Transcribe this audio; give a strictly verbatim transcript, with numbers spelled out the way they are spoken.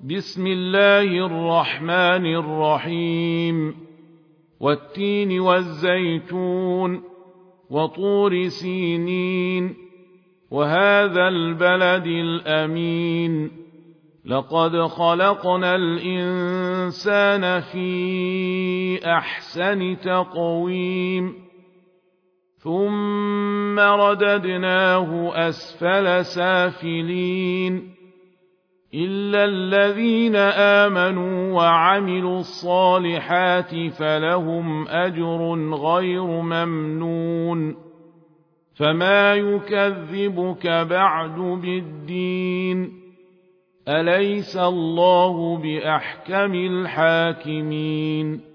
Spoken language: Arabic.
بسم الله الرحمن الرحيم والتين والزيتون وطور سينين وهذا البلد الأمين لقد خلقنا الإنسان في أحسن تقويم ثم رددناه أسفل سافلين إلا الذين آمنوا وعملوا الصالحات فلهم أجر غير ممنون فما يكذبك بعد بالدين أليس الله بأحكم الحاكمين